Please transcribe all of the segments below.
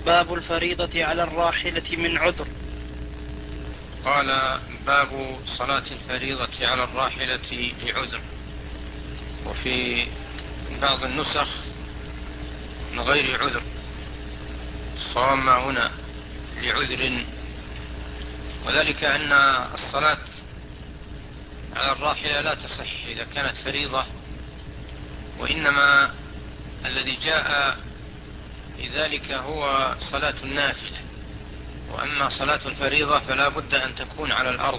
باب الفريضة على الراحلة من عذر. قال باب صلاة الفريضة على الراحلة لعذر. وفي بعض النسخ من غير عذر، صام هنا لعذر، وذلك أن الصلاة على الراحلة لا تصح إذا كانت فريضة، وإنما الذي جاء لذلك هو صلاة النافلة. وأما صلاة الفريضة فلا بد أن تكون على الأرض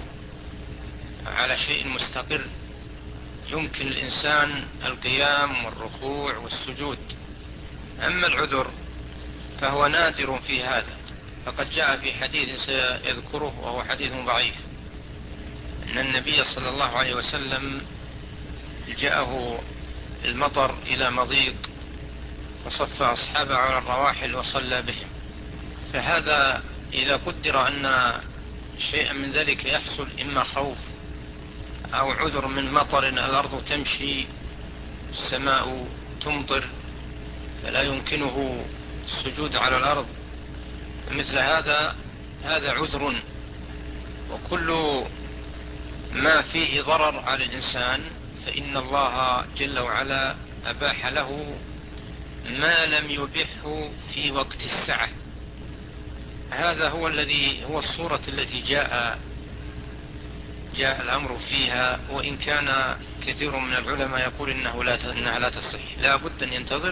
على شيء مستقر يمكن الإنسان القيام والركوع والسجود. أما العذر فهو نادر في هذا، فقد جاء في حديث سيذكره وهو حديث ضعيف أن النبي صلى الله عليه وسلم جاءه المطر إلى مضيق وصف أصحابه على الرواحل وصلى بهم. فهذا إذا قدر أن شيئا من ذلك يحصل، إما خوف أو عذر من مطر، الأرض تمشي، السماء تمطر، فلا يمكنه السجود على الأرض، مثل هذا عذر. وكل ما فيه ضرر على الإنسان فإن الله جل وعلا أباح له ما لم يبحه في وقت السعة. هذا هو الصورة التي جاء الأمر فيها، وإن كان كثير من العلماء يقول إنها لا تصح، لا بد أن ينتظر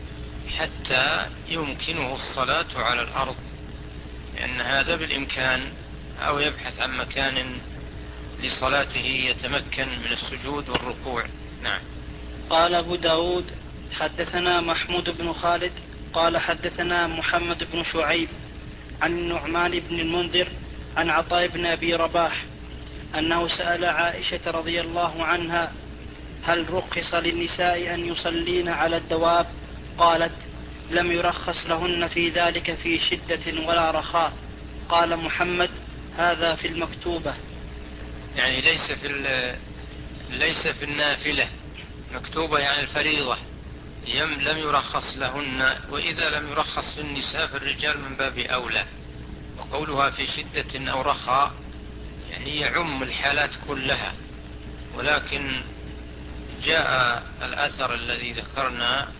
حتى يمكنه الصلاة على الأرض، لأن هذا بالإمكان، أو يبحث عن مكان لصلاته يتمكن من السجود والركوع. نعم. قال أبو داود حدثنا محمود بن خالد قال حدثنا محمد بن شعيب عن النعمان بن المنذر عن عطاء بن أبي رباح أنه سأل عائشة رضي الله عنها: هل رخص للنساء أن يصلين على الدواب؟ قالت: لم يرخص لهن في ذلك في شدة ولا رخاء. قال محمد: هذا في المكتوبة، يعني ليس في النافلة، مكتوبة يعني الفريضة لم يرخص لهن، وإذا لم يرخص للنساء فالرجال من باب أولى. وقولها في شدة أو رخاء يعني يعم الحالات كلها، ولكن جاء الأثر الذي ذكرنا،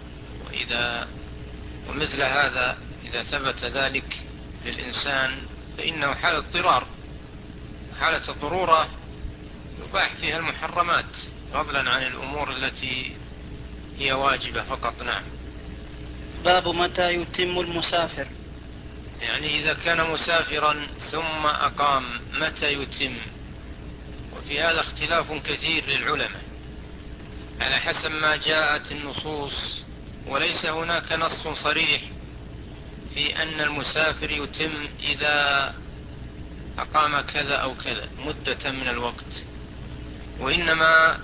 ومثل هذا إذا ثبت ذلك للإنسان فإنه حالة اضطرار، حالة الضرورة يباح فيها المحرمات فضلا عن الأمور التي هي واجبة فقط. نعم. باب متى يتم المسافر. يعني إذا كان مسافرا ثم أقام متى يتم؟ وفي هذا اختلاف كثير للعلماء على حسب ما جاءت النصوص، وليس هناك نص صريح في أن المسافر يتم إذا أقام كذا أو كذا مدة من الوقت، وإنما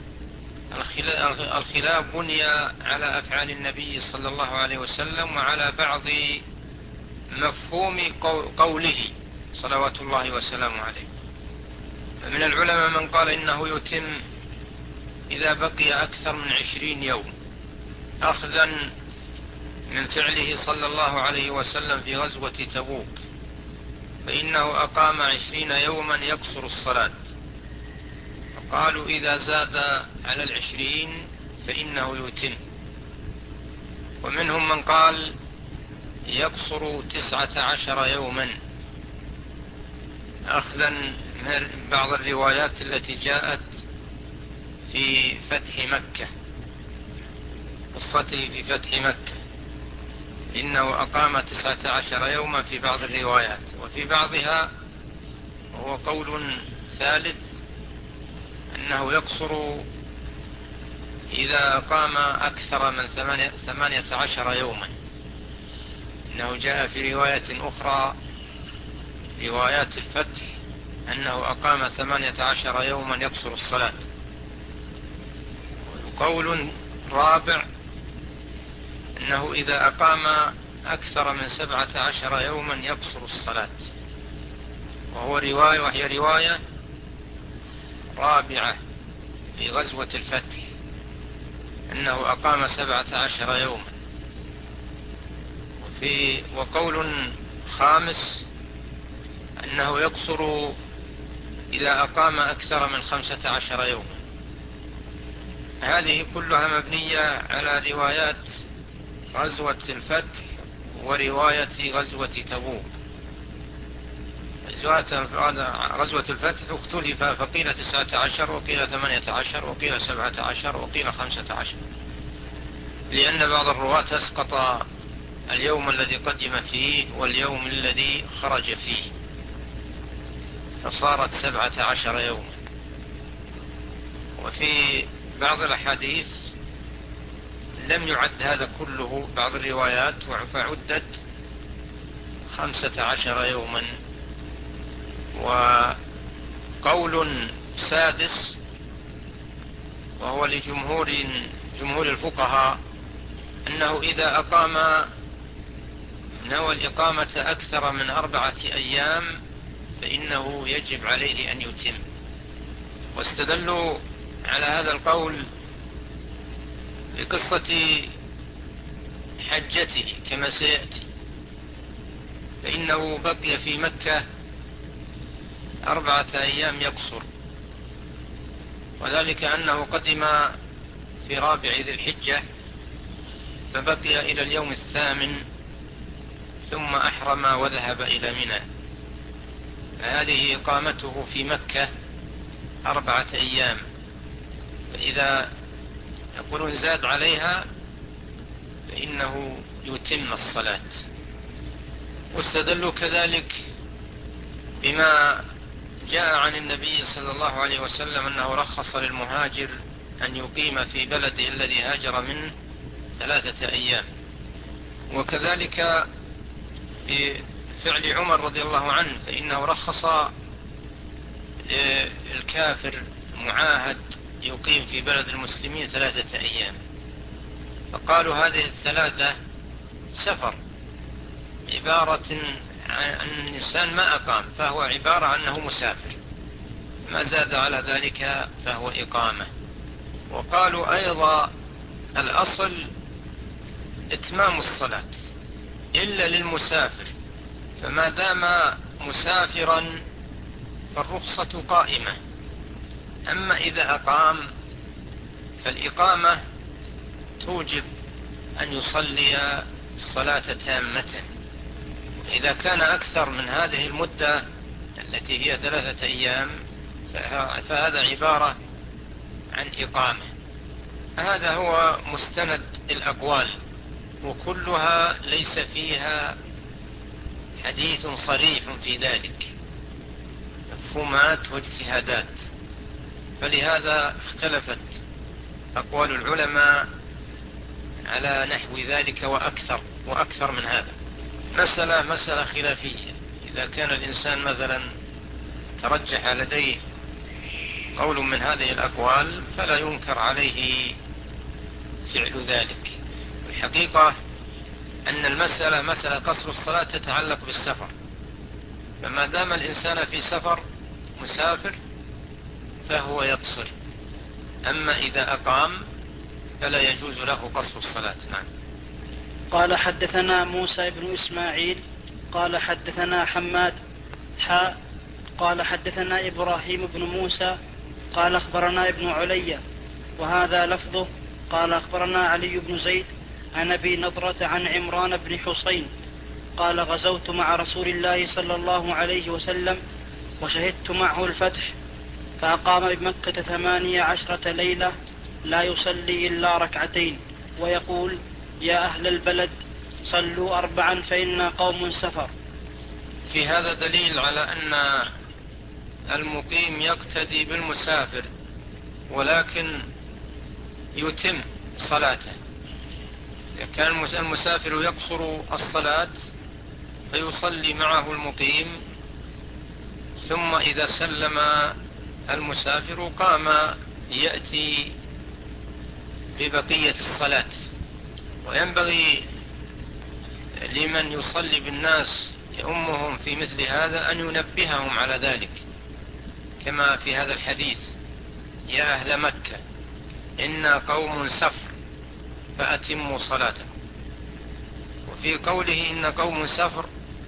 الخلاف بني على أفعال النبي صلى الله عليه وسلم وعلى بعض مفهوم قوله صلوات الله وسلامه عليه. فمن العلماء من قال إنه يتم إذا بقي أكثر من 20 يوم، أخذا من فعله صلى الله عليه وسلم في غزوة تبوك، فإنه أقام 20 يوما يقصر الصلاة. قالوا إذا زاد على 20 فإنه يتم. ومنهم من قال يقصر 19 يوما، أخذا من بعض الروايات التي جاءت في فتح مكة، قصته في فتح مكة، إنه أقام 19 يوما في بعض الروايات، وفي بعضها وهو قول ثالث أنه يقصر إذا قام أكثر من 18 يوما. إنه جاء في رواية أخرى، روايات الفتح، أنه أقام 18 يوما يقصر الصلاة. قول رابع أنه إذا أقام أكثر من 17 يوما يقصر الصلاة، وهي رواية رابعة في غزوة الفتح، أنه أقام 17 يوما. وقول خامس أنه يقصر إذا أقام أكثر من 15 يوما. هذه كلها مبنية على روايات غزوة الفتح ورواية غزوة تبوك. غزوة الفتح اختلف، فقيل 19 وقيل 18 وقيل 17 وقيل 15، لأن بعض الرواة أسقط اليوم الذي قدم فيه واليوم الذي خرج فيه، فصارت 17 يوما. وفي بعض الأحاديث لم يعد هذا كله، بعض الروايات فعدت 15 يوما. وقول سادس وهو لجمهور الفقهاء أنه إذا نوى الإقامة أكثر من 4 أيام فإنه يجب عليه أن يتم. واستدلوا على هذا القول بقصة حجته كما سيأتي، فإنه بقي في مكة 4 أيام يقصر، وذلك أنه قدم في رابع ذي الحجة فبقي إلى اليوم 8 ثم أحرم وذهب إلى منى. فهذه إقامته في مكة 4 أيام، فإذا يقولون زاد عليها فإنه يتم الصلاة. واستدلوا كذلك بما جاء عن النبي صلى الله عليه وسلم أنه رخص للمهاجر أن يقيم في بلده الذي هاجر منه 3 أيام. وكذلك بفعل عمر رضي الله عنه، فإنه رخص الكافر معاهد يقيم في بلد المسلمين 3 أيام، فقالوا هذه 3 سفر، عبارة عن الإنسان ما أقام فهو عبارة عنه مسافر، ما زاد على ذلك فهو إقامة. وقالوا أيضا الأصل إتمام الصلاة إلا للمسافر، فما دام مسافرا فالرخصة قائمة. أما إذا أقام فالإقامة توجب أن يصلي الصلاة تامة. إذا كان أكثر من هذه المدة التي هي 3 أيام فهذا عبارة عن إقامة. هذا هو مستند الأقوال، وكلها ليس فيها حديث صريح في ذلك، مفهومات واجتهادات، فلهذا اختلفت أقوال العلماء على نحو ذلك وأكثر من هذا. مسألة خلافية. إذا كان الإنسان مثلا ترجح لديه قول من هذه الأقوال فلا ينكر عليه فعل ذلك. الحقيقة أن المسألة مسألة قصر الصلاة تتعلق بالسفر، فما دام الإنسان في سفر مسافر فهو يقصر، أما إذا أقام فلا يجوز له قصر الصلاة. نعم. قال حدثنا موسى بن إسماعيل قال حدثنا حماد قال حدثنا إبراهيم بن موسى قال أخبرنا ابن علي وهذا لفظه قال أخبرنا علي بن زيد عن أبي نضرة عن عمران بن حسين قال غزوت مع رسول الله صلى الله عليه وسلم وشهدت معه الفتح، فأقام بمكة 18 ليلة لا يصلي إلا 2 ركعتين ويقول يا أهل البلد صلوا 4 فإنا قوم سفر. في هذا دليل على أن المقيم يقتدي بالمسافر، ولكن يتم صلاته. إذا كان المسافر يقصر الصلاة فيصلي معه المقيم، ثم إذا سلم المسافر قام يأتي ببقية الصلاة. وينبغي لمن يصلي بالناس يؤمهم في مثل هذا أن ينبههم على ذلك، كما في هذا الحديث يا أهل مكة إنا قوم سفر فأتموا صلاتكم. وفي قوله إن قوم سفر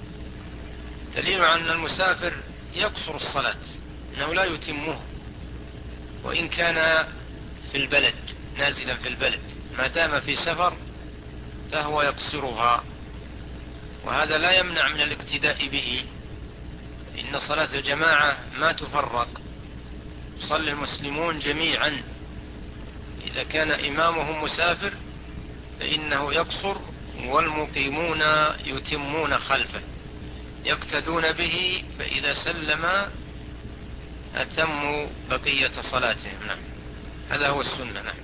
دليل على أن المسافر يقصر الصلاة، أنه لا يتمه وإن كان في البلد نازلا في البلد، ما دام في سفر فهو يقصرها، وهذا لا يمنع من الاقتداء به. إن صلاة الجماعة ما تفرق، يصلي المسلمون جميعا، إذا كان إمامهم مسافر فإنه يقصر، والمقيمون يتمون خلفه يقتدون به، فإذا سلم أتموا بقية صلاتهم. نعم، هذا هو السنة. نعم.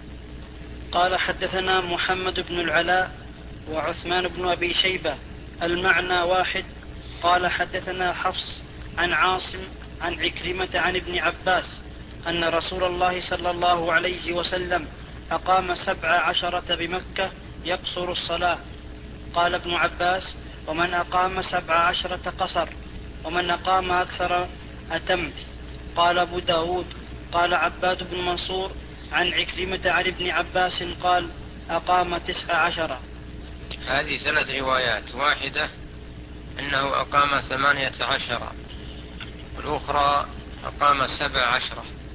قال حدثنا محمد بن العلاء وعثمان بن أبي شيبة المعنى واحد. قال حدثنا حفص عن عاصم عن عكرمة عن ابن عباس أن رسول الله صلى الله عليه وسلم أقام 17 بمكة يقصر الصلاة. قال ابن عباس: ومن أقام 17 قصر، ومن أقام أكثر أتم. قال أبو داود: قال عباد بن منصور عن عكرمة عن ابن عباس قال: أقام 19. هذه 3 روايات، واحدة أنه أقام 18، والأخرى أقام 17،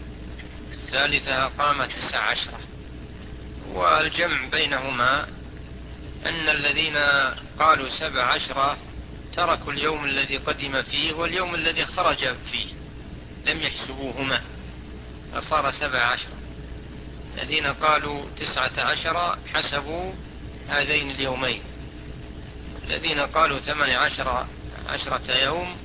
الثالثة أقام 19. والجمع بينهما أن الذين قالوا 17 تركوا اليوم الذي قدم فيه واليوم الذي خرج فيه، لم يحسبوهما فصار 17. الذين قالوا 19 حسبوا هذين اليومين، الذين قالوا 18 يوم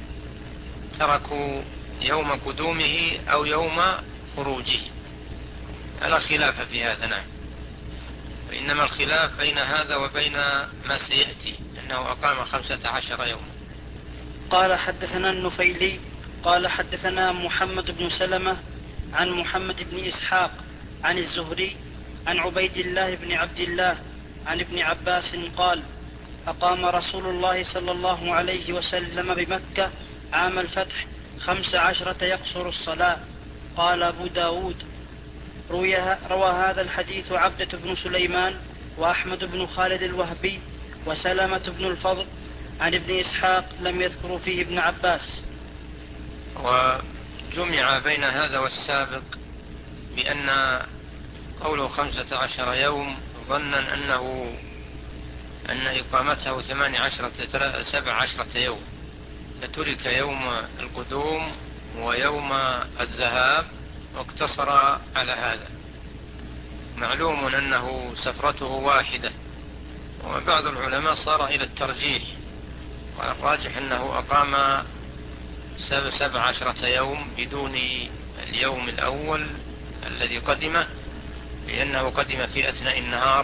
تركوا يوم قدومه أو يوم خروجه. لا خلاف في هذا. نعم، وإنما الخلاف بين هذا وبين ما سيأتي، أنه أقام 15 يوم. قال حدثنا النفيلي قال حدثنا محمد بن سلمة عن محمد بن إسحاق عن الزهري عن عبيد الله بن عبد الله عن ابن عباس قال: أقام رسول الله صلى الله عليه وسلم بمكة عام الفتح 15 يقصر الصلاة. قال أبو داود: روى هذا الحديث عبدة بن سليمان وأحمد بن خالد الوهبي وسلمة بن الفضل عن ابن إسحاق، لم يذكروا فيه ابن عباس. وجمع بين هذا والسابق بأن قوله 15 يوم ظنا أن إقامته 17 يوم، فترك يوم القدوم ويوم الذهاب واقتصر على هذا. معلوم أنه سفرته واحدة، وبعض العلماء صار إلى الترجيح، والراجح أنه أقام 17 يوم بدون اليوم الأول الذي قدمه، لأنه قدم في أثناء النهار،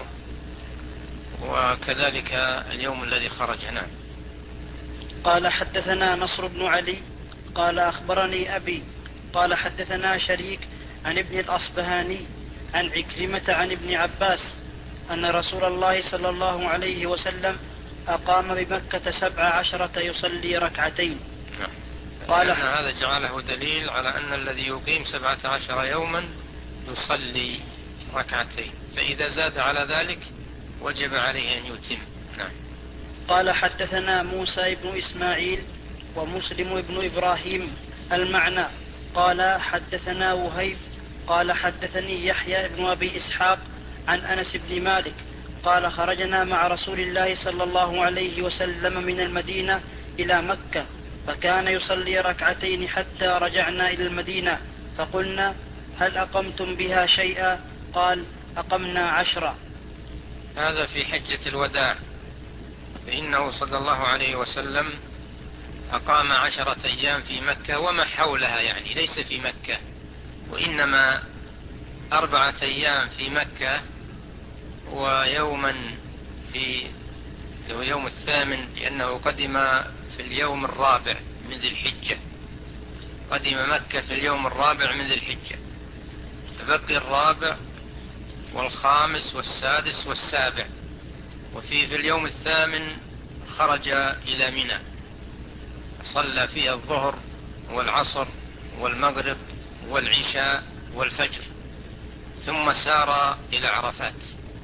وكذلك اليوم الذي خرج. نعم. قال حدثنا نصر بن علي قال أخبرني أبي قال حدثنا شريك عن ابن الأصبهاني عن عكرمة عن ابن عباس أن رسول الله صلى الله عليه وسلم أقام بمكة 17 يصلي ركعتين. قال هذا جعله دليل على أن الذي يقيم 17 يوما يصلي ركعتين، فإذا زاد على ذلك وجب عليه أن يتم. نعم. قال حدثنا موسى بن إسماعيل ومسلم بن إبراهيم المعنى. قال حدثنا وهيب قال حدثني يحيى بن أبي إسحاق عن أنس بن مالك قال: خرجنا مع رسول الله صلى الله عليه وسلم من المدينة إلى مكة، فكان يصلي ركعتين حتى رجعنا إلى المدينة، فقلنا: هل أقمتم بها شيئا؟ قال: أقمنا 10. هذا في حجة الوداع، فإنه صلى الله عليه وسلم أقام 10 أيام في مكة وما حولها، يعني ليس في مكة، وإنما 4 أيام في مكة ويوما في يوم 8، لأنه قدم في اليوم 4 من ذي الحجة، قدم مكة في اليوم 4 من ذي الحجة، فبقي 4 و5 و6 و7، وفي اليوم 8 خرج إلى منى، صلى فيها الظهر والعصر والمغرب والعشاء والفجر، ثم سار إلى عرفات،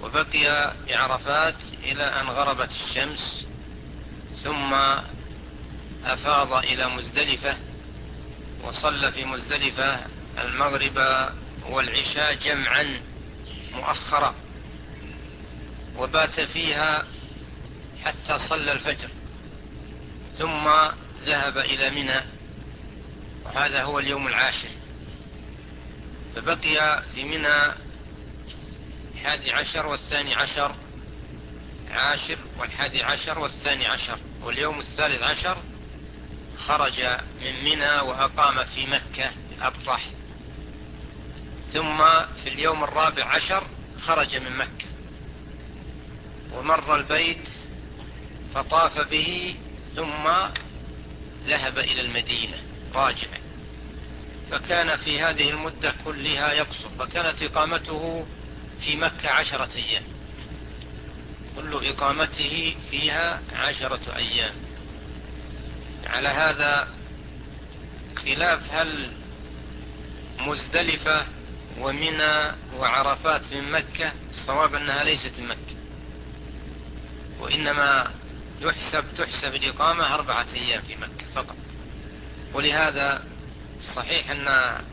وبقي بعرفات إلى أن غربت الشمس، ثم أفاض إلى مزدلفة وصلى في مزدلفة المغرب والعشاء جمعا مؤخرا، وبات فيها حتى صلى الفجر، ثم ذهب إلى منى، وهذا هو اليوم العاشر. فبقي في منى 11 والثاني عشر عاشر، والحادي عشر والثاني عشر، واليوم الثالث عشر خرج من منى وأقام في مكة أبطح، ثم في اليوم الرابع عشر خرج من مكة ومر البيت فطاف به، ثم ذهب إلى المدينة راجعا. فكان في هذه المدة كلها يقصر، فكانت إقامته في مكة 10 أيام، كل إقامته فيها 10 أيام. على هذا خلاف هل مزدلفة ومنى وعرفات من مكة، الصواب أنها ليست من مكة، وإنما تحسب الإقامة 4 أيام في مكة فقط. ولهذا صحيح أن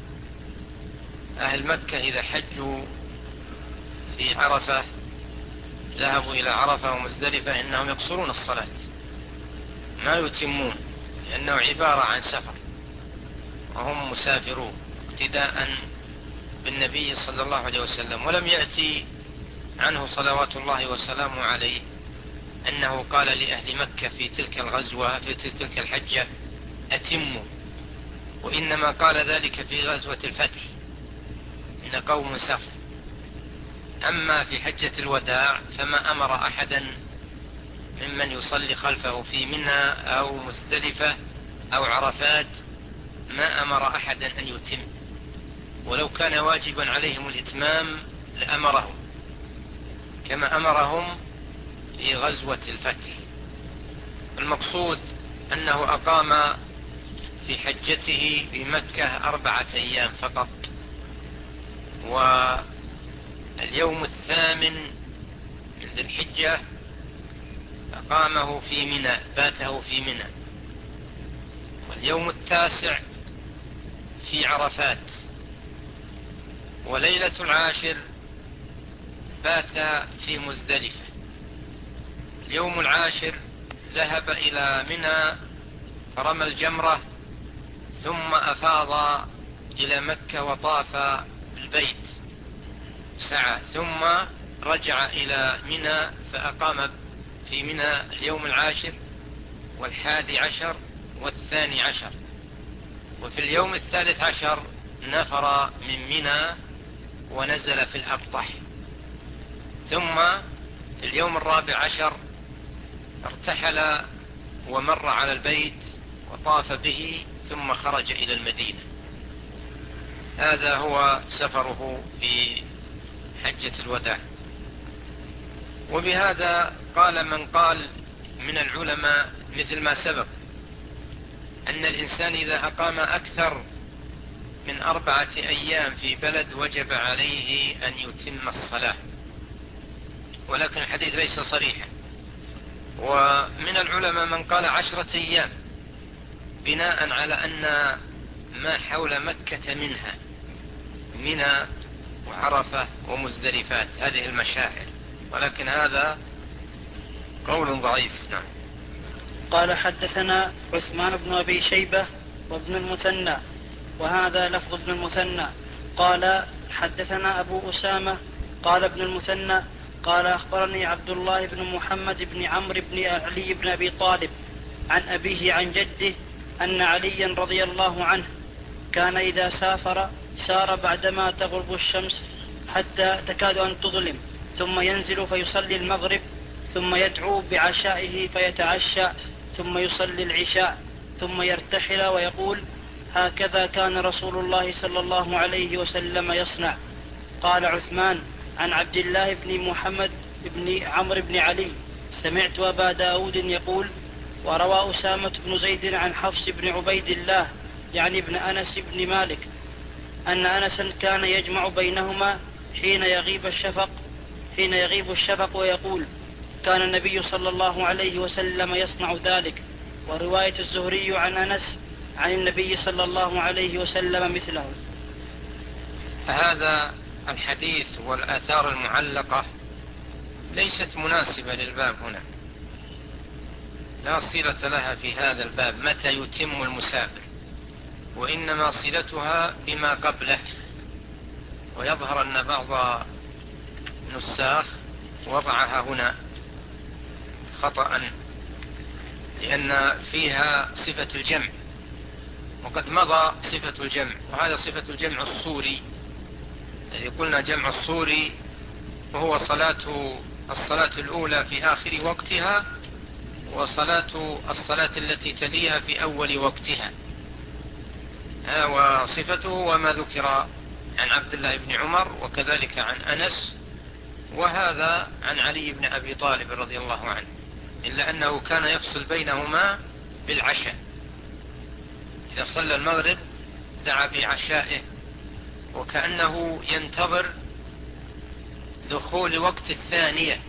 أهل مكة إذا حجوا في عرفة ذهبوا إلى عرفة ومزدلفة إنهم يقصرون الصلاة ما يتمون، لأنه عبارة عن سفر وهم مسافرون اقتداء بالنبي صلى الله عليه وسلم. ولم يأتي عنه صلوات الله وسلامه عليه أنه قال لأهل مكة في تلك الغزوة في تلك الحجة أتموا، وإنما قال ذلك في غزوة الفتح إن قوم سفر. أما في حجة الوداع فما أمر أحدا ممن يصلي خلفه في منى أو مزدلفة أو عرفات، ما أمر أحدا أن يتم، ولو كان واجبا عليهم الإتمام لأمرهم، كما أمرهم في غزوة الفتح. المقصود أنه أقام في حجته بمكة 4 أيام فقط، واليوم الثامن من ذي الحجة أقامه في منى، باته في منى، واليوم التاسع في عرفات، وليلة العاشر بات في مزدلفة. اليوم العاشر ذهب إلى منى فرمى الجمرة، ثم أفاض إلى مكة وطاف بالبيت سعى، ثم رجع إلى منى فأقام في منى اليوم العاشر والحادي عشر والثاني عشر. وفي اليوم الثالث عشر نفر من منى ونزل في الأبطح، ثم في اليوم الرابع عشر ارتحل ومر على البيت وطاف به، ثم خرج إلى المدينة. هذا هو سفره في حجة الوداع. وبهذا قال من قال من العلماء مثل ما سبق أن الإنسان إذا أقام أكثر من 4 أيام في بلد وجب عليه أن يتم الصلاة، ولكن الحديث ليس صريحا. ومن العلماء من قال 10 أيام بناء على أن ما حول مكة منها منى وعرفة ومزدلفات هذه المشاعر، ولكن هذا قول ضعيف. نعم. قال حدثنا عثمان بن أبي شيبة وابن المثنى، وهذا لفظ ابن المثنى. قال حدثنا أبو أسامة قال ابن المثنى قال أخبرني عبد الله بن محمد بن عمرو بن علي بن أبي طالب عن أبيه عن جده أن عليا رضي الله عنه كان إذا سافر سار بعدما تغرب الشمس حتى تكاد أن تظلم، ثم ينزل فيصلي المغرب، ثم يدعو بعشائه فيتعشى، ثم يصلي العشاء، ثم يرتحل ويقول: هكذا كان رسول الله صلى الله عليه وسلم يصنع. قال عثمان عن عبد الله بن محمد بن عمرو بن علي: سمعت أبا داود يقول. وروى أسامة بن زيد عن حفص بن عبيد الله يعني ابن أنس بن مالك أن أنسا كان يجمع بينهما حين يغيب الشفق حين يغيب الشفق ويقول: كان النبي صلى الله عليه وسلم يصنع ذلك. ورواية الزهري عن أنس عن النبي صلى الله عليه وسلم مثله. هذا الحديث والآثار المعلقة ليست مناسبة للباب هنا، لا صلة لها في هذا الباب متى يتم المسافر، وإنما صلتها بما قبله. ويظهر أن بعض النساخ وضعها هنا خطأ، لأن فيها صفة الجمع، وقد مضى صفة الجمع، وهذا صفة الجمع الصوري الذي قلنا جمع الصوري، وهو الصلاة الأولى في آخر وقتها، الصلاة التي تليها في أول وقتها. وصفته وما ذكر عن عبد الله بن عمر، وكذلك عن أنس، وهذا عن علي بن أبي طالب رضي الله عنه، إلا أنه كان يفصل بينهما بالعشاء. إذا صلى المغرب دعا بعشائه، وكأنه ينتظر دخول وقت الثانية،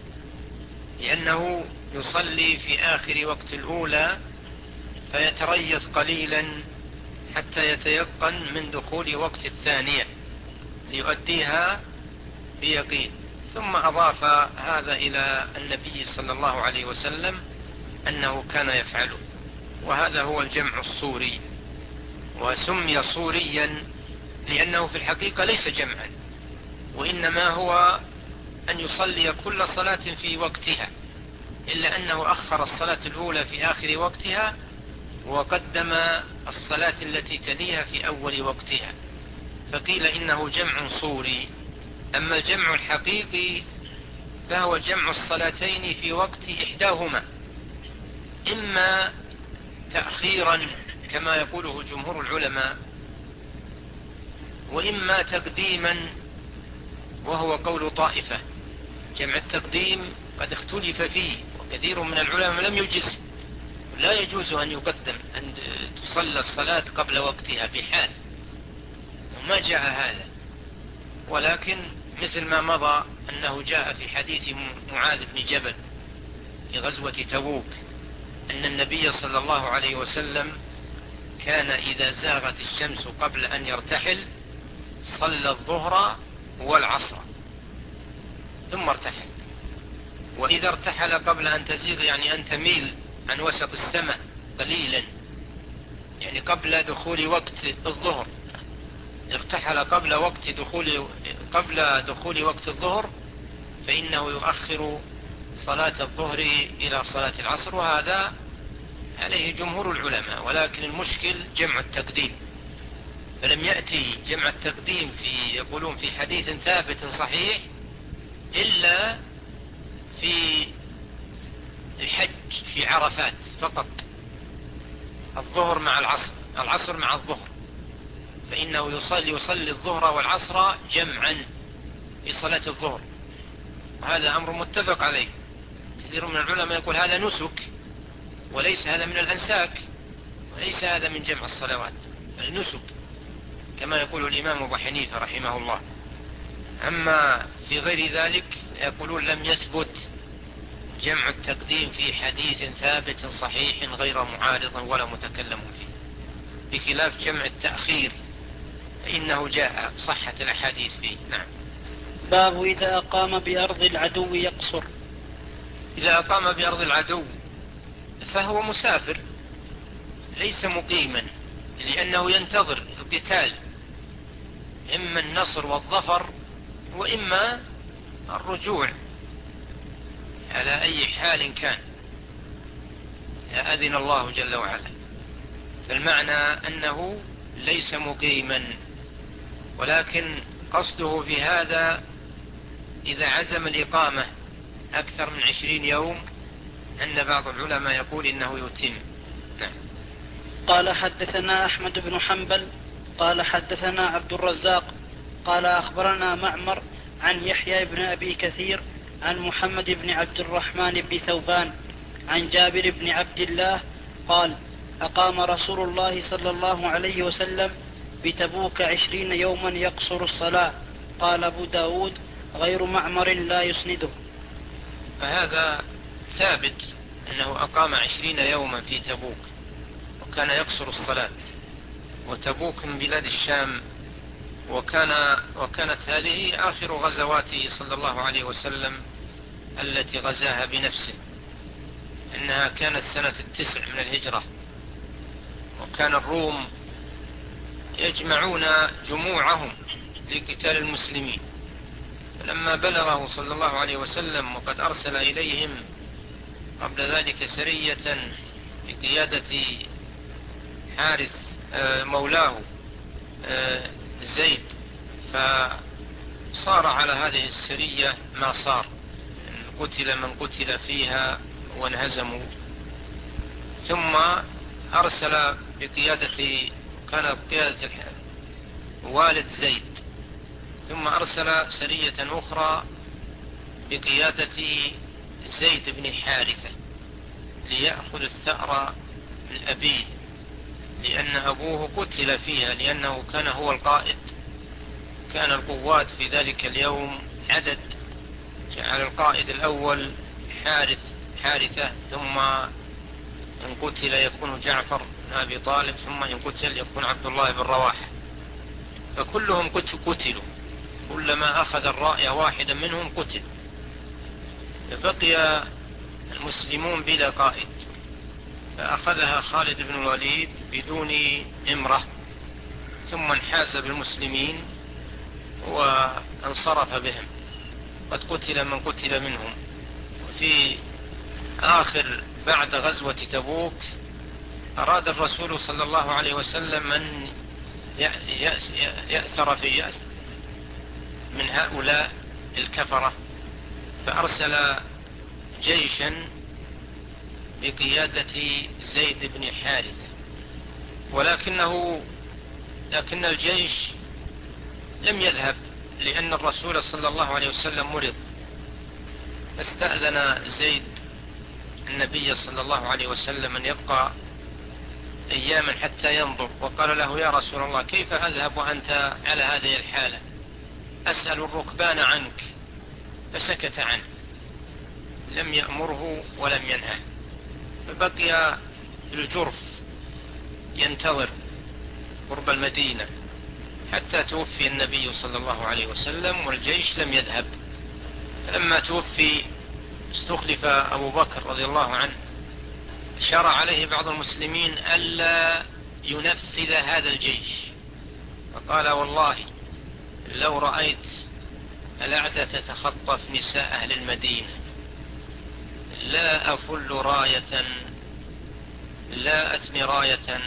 لأنه يصلي في آخر وقت الأولى فيتريث قليلا حتى يتيقن من دخول وقت الثانية ليؤديها بيقين. ثم أضاف هذا إلى النبي صلى الله عليه وسلم أنه كان يفعله، وهذا هو الجمع الصوري. وسمي صوريا لأنه في الحقيقة ليس جمعا، وإنما هو أن يصلي كل صلاة في وقتها، إلا أنه أخر الصلاة الأولى في آخر وقتها وقدم الصلاة التي تليها في أول وقتها، فقيل إنه جمع صوري. أما الجمع الحقيقي فهو جمع الصلاتين في وقت إحداهما، إما تأخيرا كما يقوله جمهور العلماء، وإما تقديما وهو قول طائفة. جمع التقديم قد اختلف فيه، وكثير من العلماء لم يجز، لا يجوز أن يقدم أن تصلى الصلاة قبل وقتها بحال، وما جاء هذا. ولكن مثل ما مضى أنه جاء في حديث معاذ بن جبل في غزوة تبوك أن النبي صلى الله عليه وسلم كان إذا زاغت الشمس قبل أن يرتحل صلى الظهر والعصر ثم ارتحل، وإذا ارتحل قبل أن تزيغ يعني أن تميل عن وسط السماء قليلا، يعني قبل دخول وقت الظهر، ارتحل قبل دخول وقت الظهر، فإنه يؤخر صلاة الظهر إلى صلاة العصر، وهذا عليه جمهور العلماء. ولكن المشكل جمع التقديم، فلم يأتي جمع التقديم يقولون في حديث ثابت صحيح إلا في الحج في عرفات فقط، الظهر مع العصر مع الظهر، فإنه يصلي الظهر والعصر جمعا في صلاة الظهر، وهذا أمر متفق عليه. كثير من العلماء يقول هذا نسك، وليس هذا من الأنساك، وليس هذا من جمع الصلوات، بل نسك كما يقول الإمام أبو حنيفة رحمه الله. أما في غير ذلك يقولون لم يثبت جمع التقديم في حديث ثابت صحيح غير معارض ولا متكلم فيه، بخلاف جمع التأخير فإنه جاء صحة الأحاديث فيه. نعم. باب إذا أقام بأرض العدو يقصر. إذا أقام بأرض العدو فهو مسافر ليس مقيما، لأنه ينتظر القتال، إما النصر والظفر وإما الرجوع على أي حال كان أذن الله جل وعلا. فالمعنى أنه ليس مقيما، ولكن قصده في هذا إذا عزم الإقامة أكثر من 20 يوم أن بعض العلماء يقول إنه يتم. نعم. قال حدثنا أحمد بن حنبل قال حدثنا عبد الرزاق قال أخبرنا معمر عن يحيى بن أبي كثير عن محمد بن عبد الرحمن بن ثوبان عن جابر بن عبد الله قال أقام رسول الله صلى الله عليه وسلم بتبوك 20 يوما يقصر الصلاة. قال أبو داود غير معمر لا يسنده. فهذا ثابت أنه أقام 20 يوما في تبوك، وكان يقصر الصلاة، وتبوك من بلاد الشام، وكانت هذه آخر غزواته صلى الله عليه وسلم التي غزاها بنفسه، إنها كانت سنة 9 من الهجرة، وكان الروم يجمعون جموعهم لقتال المسلمين. فلما بلغه صلى الله عليه وسلم وقد أرسل إليهم قبل ذلك سرية بقيادة حارث مولاه زيد، فصار على هذه السرية ما صار، قتل من قتل فيها وانهزموا. ثم أرسل كان بقيادة والد زيد، ثم أرسل سرية أخرى بقيادة زيد بن حارثة ليأخذ الثأر من أبيه، لأن أبوه قتل فيها، لأنه كان هو القائد. كان القوات في ذلك اليوم عدد، جعل القائد الأول حارثة، ثم إن قتل يكون جعفر بن أبي طالب، ثم إن قتل يكون عبد الله بن رواحة، فكلهم قتلوا، كلما أخذ الراية واحدا منهم قتل. فبقي المسلمون بلا قائد، فأخذها خالد بن الوليد بدون إمرة، ثم انحاز بالمسلمين وانصرف بهم، قد قتل من قتل منهم. وفي آخر بعد غزوة تبوك أراد الرسول صلى الله عليه وسلم أن يأثر في يأس من هؤلاء الكفرة، فأرسل جيشا بقيادة زيد بن حارثة، لكن الجيش لم يذهب، لأن الرسول صلى الله عليه وسلم مرض، فاستأذن زيد النبي صلى الله عليه وسلم أن يبقى أياما حتى ينظر، وقال له: يا رسول الله، كيف أذهب وأنت على هذه الحالة؟ أسأل الركبان عنك. فسكت عنه، لم يأمره ولم ينهه، فبقي في الجرف ينتظر قرب المدينة حتى توفي النبي صلى الله عليه وسلم والجيش لم يذهب. فلما توفي استخلف أبو بكر رضي الله عنه، شرع عليه بعض المسلمين ألا ينفذ هذا الجيش، فقال: والله لو رأيت الأعداء تتخطف نساء أهل المدينة لا أفل راية، لا أثني راية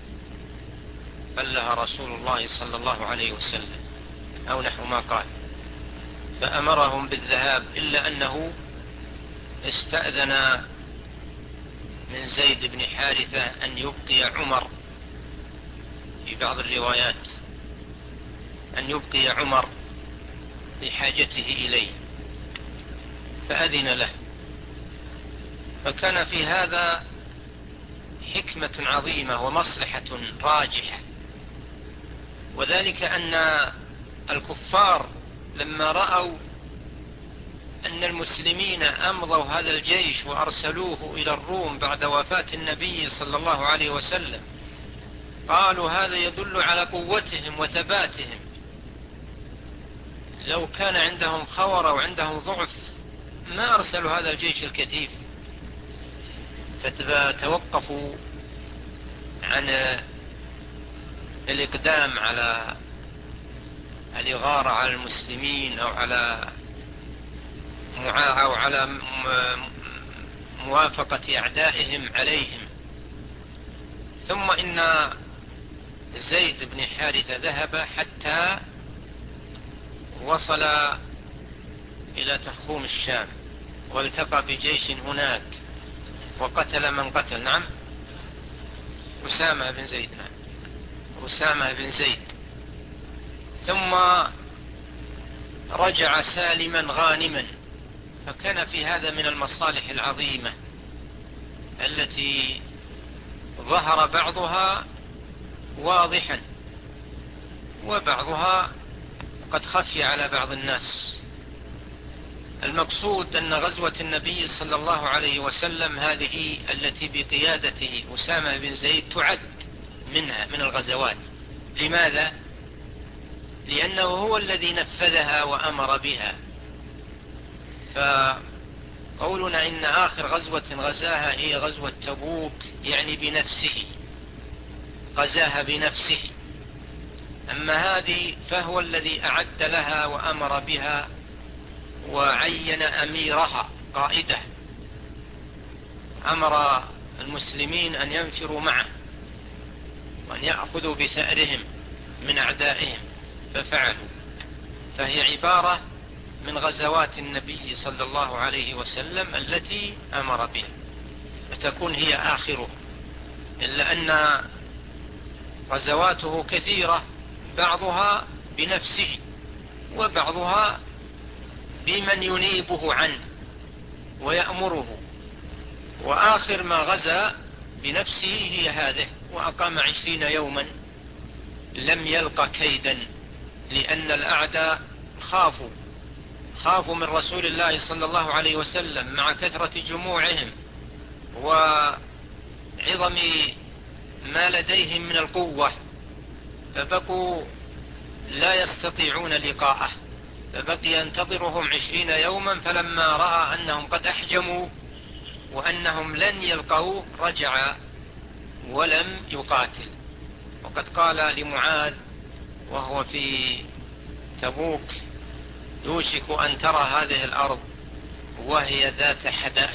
فلها رسول الله صلى الله عليه وسلم، أو نحو ما قال. فأمرهم بالذهاب، إلا أنه استأذن من زيد بن حارثة أن يبقي عمر، في بعض الروايات أن يبقي عمر لحاجته إليه، فأذن له. فكان في هذا حكمة عظيمة ومصلحة راجحة، وذلك أن الكفار لما رأوا أن المسلمين أمضوا هذا الجيش وأرسلوه إلى الروم بعد وفاة النبي صلى الله عليه وسلم، قالوا: هذا يدل على قوتهم وثباتهم، لو كان عندهم خور أو عندهم ضعف ما أرسلوا هذا الجيش الكثيف. فتوقفوا عن الإقدام على الإغارة على المسلمين أو على موافقة أعدائهم عليهم. ثم إن زيد بن حارثة ذهب حتى وصل إلى تخوم الشام، والتقى بجيش هناك وقتل من قتل. نعم، أسامة بن زيد. نعم، أسامة بن زيد. ثم رجع سالما غانما. فكان في هذا من المصالح العظيمة التي ظهر بعضها واضحا، وبعضها قد خفي على بعض الناس. المقصود أن غزوة النبي صلى الله عليه وسلم هذه التي بقيادته أسامة بن زيد تعد منها من الغزوات. لماذا؟ لأنه هو الذي نفذها وأمر بها. فقولنا إن آخر غزوة غزاها هي غزوة تبوك يعني بنفسه، غزاها بنفسه. أما هذه فهو الذي أعد لها وأمر بها وعين أميرها قائده، أمر المسلمين أن ينفروا معه وأن يأخذوا بثأرهم من أعدائهم ففعلوا. فهي عبارة من غزوات النبي صلى الله عليه وسلم التي أمر بها، وتكون هي آخره، إلا أن غزواته كثيرة، بعضها بنفسه وبعضها بمن ينيبه عنه ويأمره. وآخر ما غزا بنفسه هي هذه، وأقام 20 يوما لم يلق كيدا، لأن الأعداء خافوا من رسول الله صلى الله عليه وسلم مع كثرة جموعهم وعظم ما لديهم من القوة، فبقوا لا يستطيعون لقاءه، فبقي ينتظرهم 20 يوما. فلما رأى أنهم قد أحجموا وأنهم لن يلقوه رجع ولم يقاتل. وقد قال لمعاذ وهو في تبوك: يوشك أن ترى هذه الأرض وهي ذات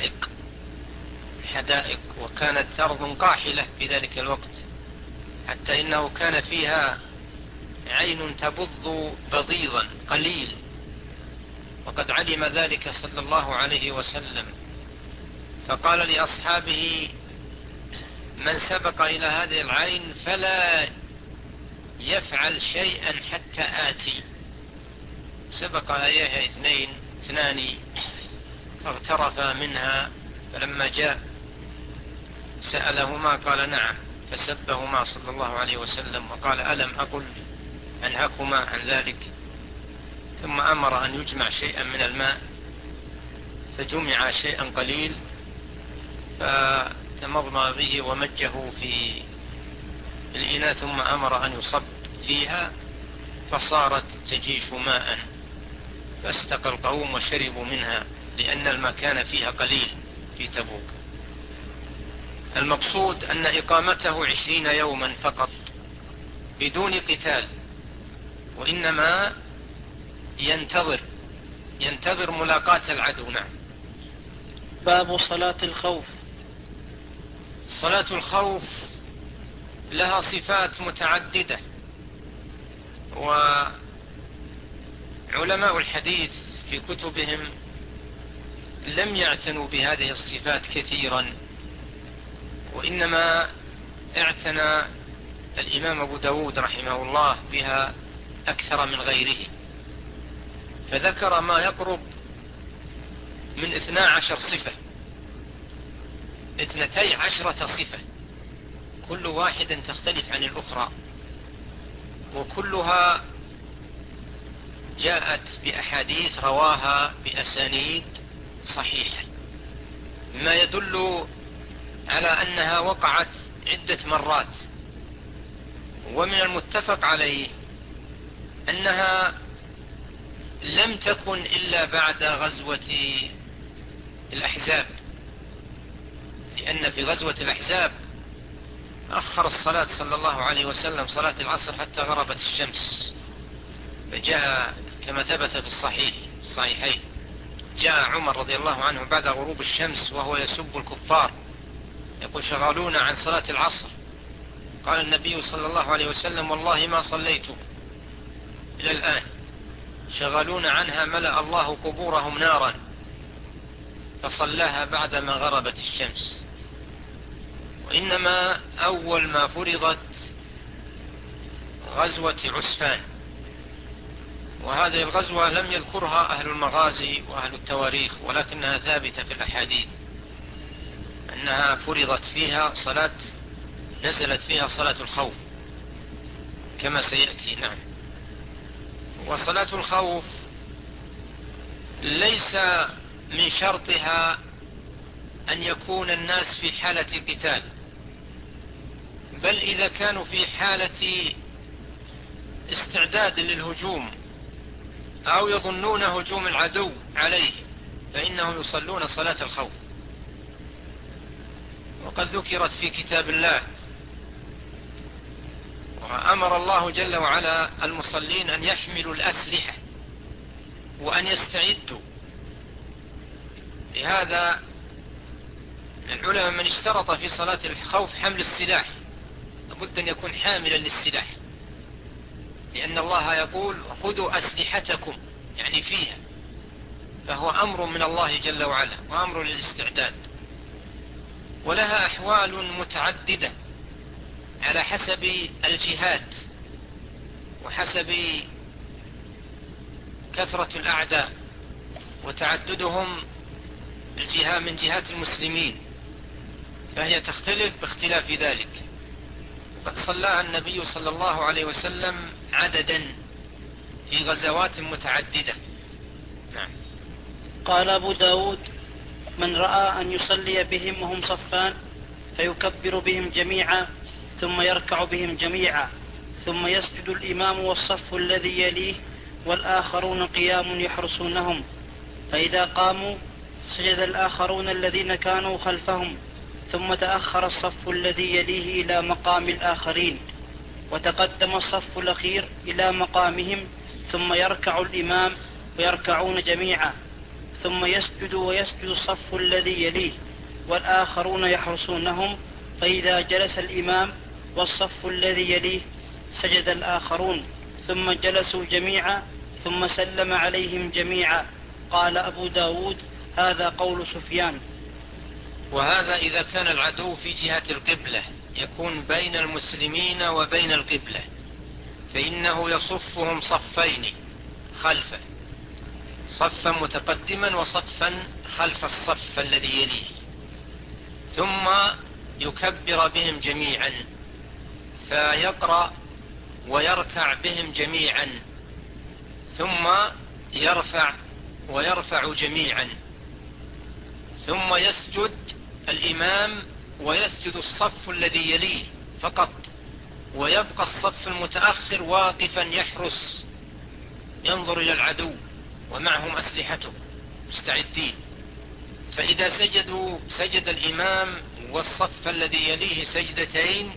حدائق، وكانت أرض قاحلة في ذلك الوقت، حتى إنه كان فيها عين تبض بضيضا قليل، وقد علم ذلك صلى الله عليه وسلم، فقال لأصحابه: من سبق إلى هذه العين فلا يفعل شيئا حتى آتي. سبق إليها اثنان فاغترفا منها، فلما جاء سألهما قال: نعم، فسبهما صلى الله عليه وسلم وقال: ألم أقل أنهكما عن ذلك؟ ثم أمر أن يجمع شيئا من الماء، فجمع شيئا قليل، فتمضمض به ومجه في الإناء، ثم أمر أن يصب فيها، فصارت تجيش ماء، فاستقى القوم وشربوا منها، لأن المكان فيها قليل في تبوك. المقصود أن إقامته 20 يوما فقط بدون قتال، وإنما ينتظر ملاقاة العدو. نعم. باب صلاة الخوف. صلاة الخوف لها صفات متعددة، وعلماء الحديث في كتبهم لم يعتنوا بهذه الصفات كثيرا، وإنما اعتنى الإمام أبو داود رحمه الله بها أكثر من غيره، فذكر ما يقرب من 12 صفة، 12 صفة، كل واحدة تختلف عن الأخرى، وكلها جاءت بأحاديث رواها بأسانيد صحيحة، ما يدل على أنها وقعت عدة مرات. ومن المتفق عليه أنها لم تكن إلا بعد غزوة الأحزاب، لأن في غزوة الأحزاب أخر الصلاة صلى الله عليه وسلم صلاة العصر حتى غربت الشمس، فجاء كما ثبت في الصحيحين، جاء عمر رضي الله عنه بعد غروب الشمس وهو يسب الكفار، يقول: شغلونا عن صلاة العصر. قال النبي صلى الله عليه وسلم: والله ما صليته إلى الآن، شغلونا عنها ملأ الله قبورهم نارا، فصلاها بعدما غربت الشمس. وإنما أول ما فرضت غزوة عسفان، وهذه الغزوة لم يذكرها أهل المغازي وأهل التواريخ، ولكنها ثابتة في الأحاديث أنها فرضت فيها نزلت فيها صلاة الخوف كما سيأتي. نعم. وصلاة الخوف ليس من شرطها أن يكون الناس في حالة قتال، بل إذا كانوا في حالة استعداد للهجوم أو يظنون هجوم العدو عليه فإنهم يصلون صلاة الخوف. وقد ذكرت في كتاب الله، وأمر الله جل وعلا المصلين أن يحملوا الأسلحة وأن يستعدوا. لهذا العلماء من اشترط في صلاة الخوف حمل السلاح، لابد أن يكون حاملا للسلاح، لأن الله يقول خذوا أسلحتكم، يعني فيها، فهو أمر من الله جل وعلا وأمر للاستعداد. ولها أحوال متعددة على حسب الجهات وحسب كثرة الأعداء وتعددهم من جهات المسلمين، فهي تختلف باختلاف ذلك. قد صلاها النبي صلى الله عليه وسلم عددا في غزوات متعددة. نعم. قال أبو داود: من رأى أن يصلي بهم وهم صفان فيكبر بهم جميعا ثم يركع بهم جميعا ثم يسجد الإمام والصف الذي يليه والآخرون قيام يحرسونهم، فإذا قاموا سجد الآخرون الذين كانوا خلفهم، ثم تأخر الصف الذي يليه إلى مقام الآخرين، وتقدم الصف الأخير إلى مقامهم، ثم يركع الإمام ويركعون جميعا، ثم يسجد ويسجد الصف الذي يليه والآخرون يحرسونهم، فإذا جلس الإمام والصف الذي يليه سجد الآخرون، ثم جلسوا جميعا، ثم سلم عليهم جميعا. قال أبو داود: هذا قول سفيان. وهذا إذا كان العدو في جهة القبلة، يكون بين المسلمين وبين القبلة، فإنه يصفهم صفين خلفه، صفا متقدما وصفا خلف الصف الذي يليه، ثم يكبر بهم جميعا فيقرأ ويركع بهم جميعا، ثم يرفع ويرفع جميعا، ثم يسجد الإمام ويسجد الصف الذي يليه فقط، ويبقى الصف المتأخر واقفا يحرس ينظر إلى العدو ومعهم أسلحته مستعدين. فإذا سجدوا سجد الإمام والصف الذي يليه سجدتين،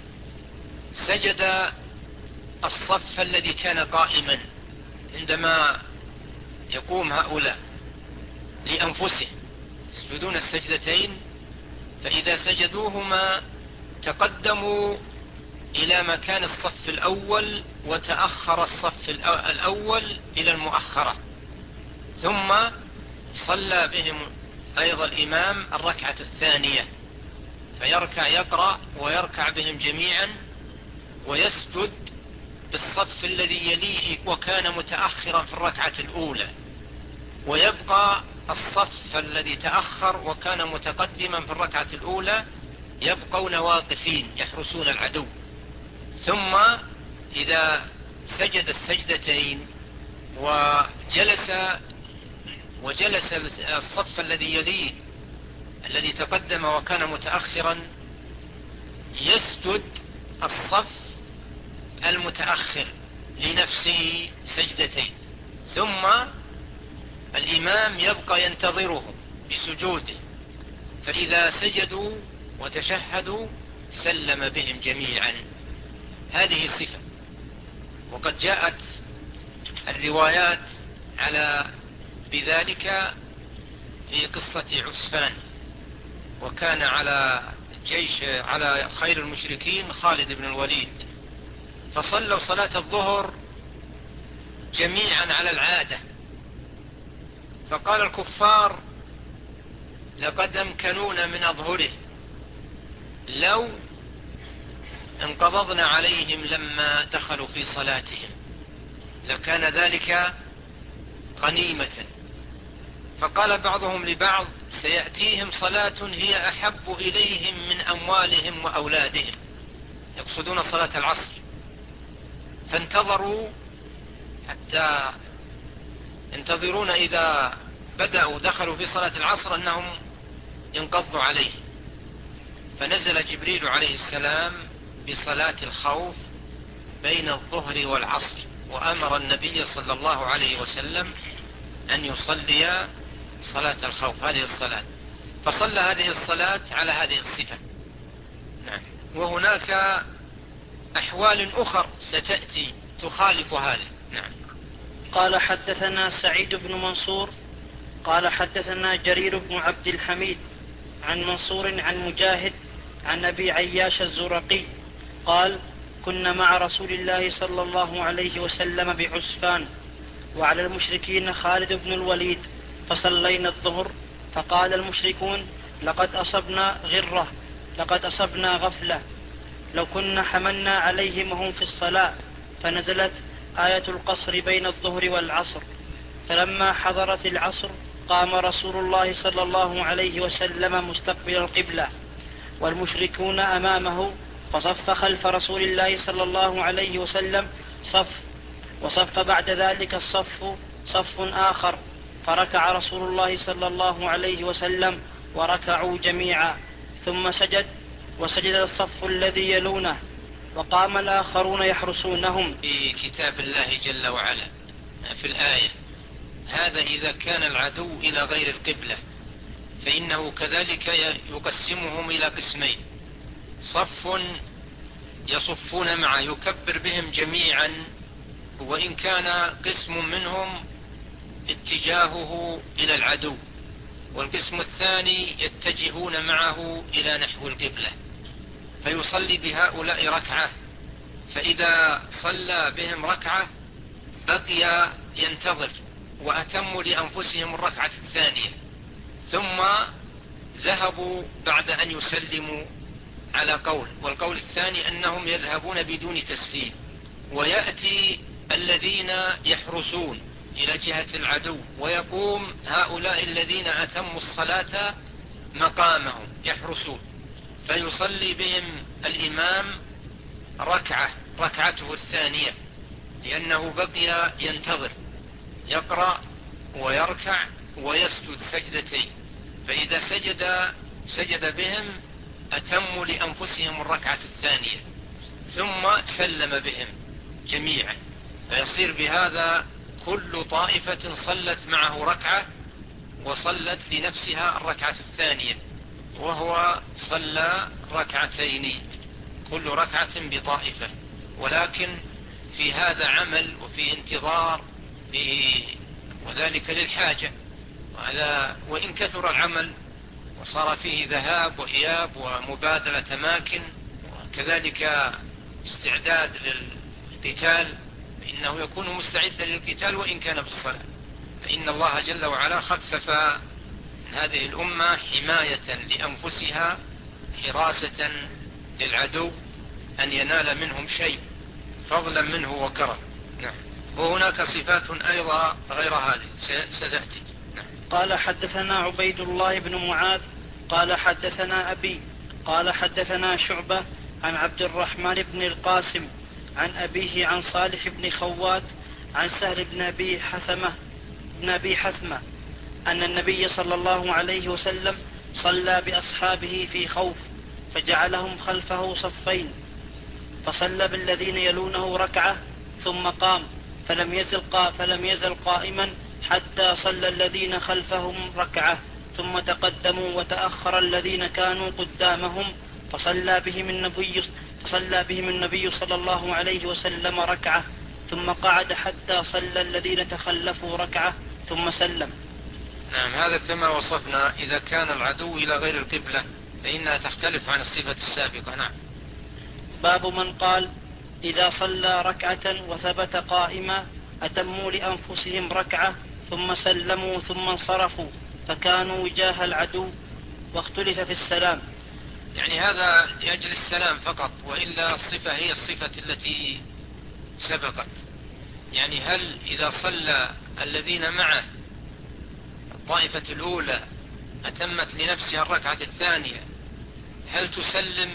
سجد الصف الذي كان قائما عندما يقوم هؤلاء لأنفسهم يسجدون السجدتين، فإذا سجدوهما تقدموا إلى مكان الصف الأول وتأخر الصف الأول إلى المؤخرة، ثم صلى بهم أيضا الإمام الركعة الثانية، فيركع يقرأ ويركع بهم جميعا ويسجد بالصف الذي يليه وكان متأخرا في الركعة الأولى، ويبقى الصف الذي تأخر وكان متقدما في الركعة الأولى يبقون واقفين يحرسون العدو. ثم إذا سجد السجدتين وجلس الصف الذي يليه الذي تقدم وكان متأخرا، يسجد الصف المتأخر لنفسه سجدتين، ثم الإمام يبقى ينتظره بسجوده، فإذا سجدوا وتشهدوا سلم بهم جميعا. هذه صفة. وقد جاءت الروايات على بذلك في قصة عسفان، وكان على على خير المشركين خالد بن الوليد، فصلوا صلاة الظهر جميعا على العادة، فقال الكفار: لقد أمكنونا من أظهره، لو انقضضنا عليهم لما دخلوا في صلاتهم لكان ذلك غنيمة. فقال بعضهم لبعض: سيأتيهم صلاة هي أحب إليهم من أموالهم وأولادهم، يقصدون صلاة العصر. فانتظروا حتى ينتظرون إذا دخلوا في صلاة العصر أنهم ينقضوا عليه، فنزل جبريل عليه السلام بصلاة الخوف بين الظهر والعصر، وأمر النبي صلى الله عليه وسلم أن يصلي صلاة الخوف، هذه الصلاة، فصلى هذه الصلاة على هذه الصفة. نعم. وهناك أحوال أخر ستأتي تخالف هذه. نعم. قال حدثنا سعيد بن منصور قال حدثنا جرير بن عبد الحميد عن منصور عن مجاهد عن أبي عياش الزرقي قال كنا مع رسول الله صلى الله عليه وسلم بعسفان وعلى المشركين خالد بن الوليد، فصلينا الظهر، فقال المشركون لقد أصبنا غفلة لو كنا حملنا عليهم وهم في الصلاة، فنزلت آية القصر بين الظهر والعصر. فلما حضرت العصر قام رسول الله صلى الله عليه وسلم مستقبل القبلة والمشركون أمامه، فصف خلف رسول الله صلى الله عليه وسلم صف، وصف بعد ذلك الصف صف آخر، فركع رسول الله صلى الله عليه وسلم وركعوا جميعا، ثم سجد وسجد الصف الذي يلونه، وقام الآخرون يحرسونهم. في كتاب الله جل وعلا في الآية هذا إذا كان العدو إلى غير القبلة، فإنه كذلك يقسمهم إلى قسمين: صف يصفون معه يكبر بهم جميعا، وإن كان قسم منهم اتجاهه إلى العدو، والقسم الثاني يتجهون معه إلى نحو القبلة، فيصلي بهؤلاء ركعة، فإذا صلى بهم ركعة بقي ينتظر وأتموا لأنفسهم الركعة الثانية، ثم ذهبوا بعد أن يسلموا على قول، والقول الثاني أنهم يذهبون بدون تسليم، ويأتي الذين يحرسون إلى جهة العدو، ويقوم هؤلاء الذين أتموا الصلاة مقامهم يحرسون، فيصلي بهم الإمام ركعته الثانية، لأنه بقي ينتظر يقرأ ويركع ويسجد سجدتين، فإذا سجد بهم أتموا لأنفسهم الركعة الثانية، ثم سلم بهم جميعا، فيصير بهذا كل طائفة صلت معه ركعة وصلت لنفسها الركعة الثانية، وهو صلى ركعتين كل ركعة بطائفة، ولكن في هذا عمل وفي انتظار فيه، وذلك للحاجة، وإن كثر العمل وصار فيه ذهاب وإياب ومبادلة أماكن وكذلك استعداد للقتال، فإنه يكون مستعدا للقتال وإن كان في الصلاة، فإن الله جل وعلا خفف هذه الأمة حماية لأنفسها، حراسة للعدو أن ينال منهم شيء فضلا منه وكرم. نعم. وهناك صفات أيضا غير هذه ستأتي. نعم. قال حدثنا عبيد الله بن معاذ قال حدثنا أبي قال حدثنا شعبة عن عبد الرحمن بن القاسم عن أبيه عن صالح بن خوات عن سهل بن أبي حثمة أن النبي صلى الله عليه وسلم صلى بأصحابه في خوف، فجعلهم خلفه صفين، فصلى بالذين يلونه ركعة، ثم قام فلم يزل قائما حتى صلى الذين خلفهم ركعة، ثم تقدموا وتأخر الذين كانوا قدامهم، فصلى بهم النبي صلى الله عليه وسلم ركعة، ثم قعد حتى صلى الذين تخلفوا ركعة، ثم سلم. نعم. هذا كما وصفنا إذا كان العدو إلى غير القبلة فإنها تختلف عن الصفة السابقة. نعم. باب من قال إذا صلى ركعة وثبت قائما أتموا لأنفسهم ركعة ثم سلموا ثم انصرفوا فكانوا وجاه العدو، واختلف في السلام. يعني هذا لأجل السلام فقط، وإلا الصفة هي الصفة التي سبقت. يعني هل إذا صلى الذين معه الطائفة الأولى أتمت لنفسها الركعة الثانية هل تسلم